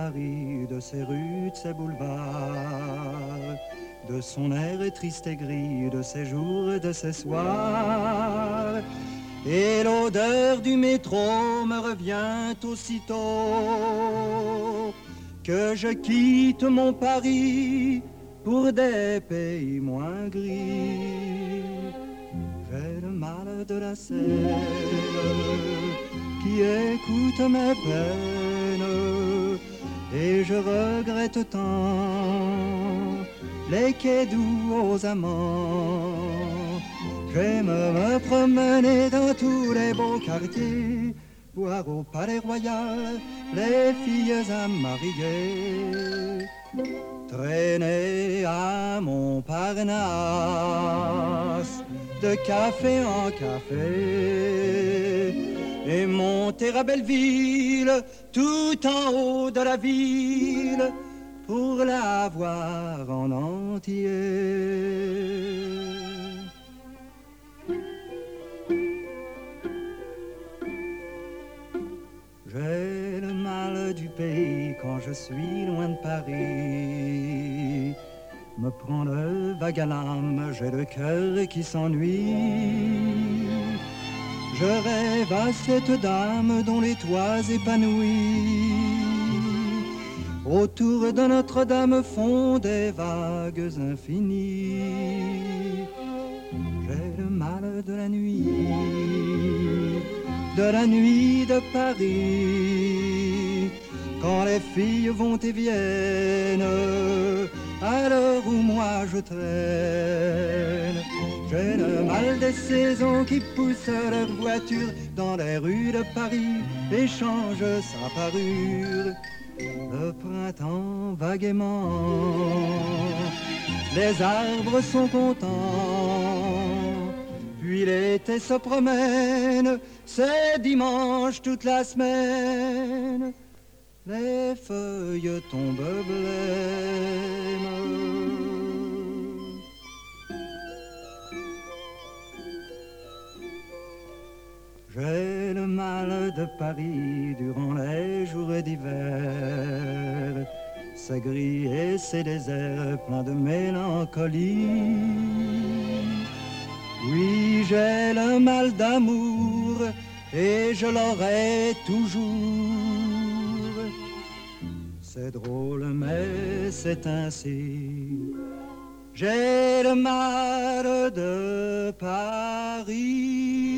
Paris, de ses rues, de ses boulevards, de son air triste et gris, de ses jours et de ses soirs. Et l'odeur du métro me revient aussitôt que je quitte mon Paris pour des pays moins gris. J'ai le mal de la Seine qui écoute mes peines et je regrette tant les quais doux aux amants. J'aime me promener dans tous les beaux quartiers, voir au palais royal les filles à marier, traîner à Montparnasse de café en café et monter à Belleville tout en haut de la ville pour la voir en entier. J'ai le mal du pays quand je suis loin de Paris. Me prend le vague à l'âme, j'ai le cœur qui s'ennuie. Je rêve à cette dame dont les toits épanouis autour de Notre-Dame font des vagues infinies. J'ai le mal de la nuit de Paris, quand les filles vont et viennent, à l'heure où moi je traîne. J'ai le mal des saisons qui poussent leur voiture dans les rues de Paris et changent sa parure. Le printemps va gaiement, les arbres sont contents, puis l'été se promène, c'est dimanche toute la semaine, les feuilles tombent blêmes. J'ai le mal de Paris durant les jours d'hiver. C'est gris et c'est désert, plein de mélancolie. Oui, j'ai le mal d'amour et je l'aurai toujours. C'est drôle mais c'est ainsi. J'ai le mal de Paris.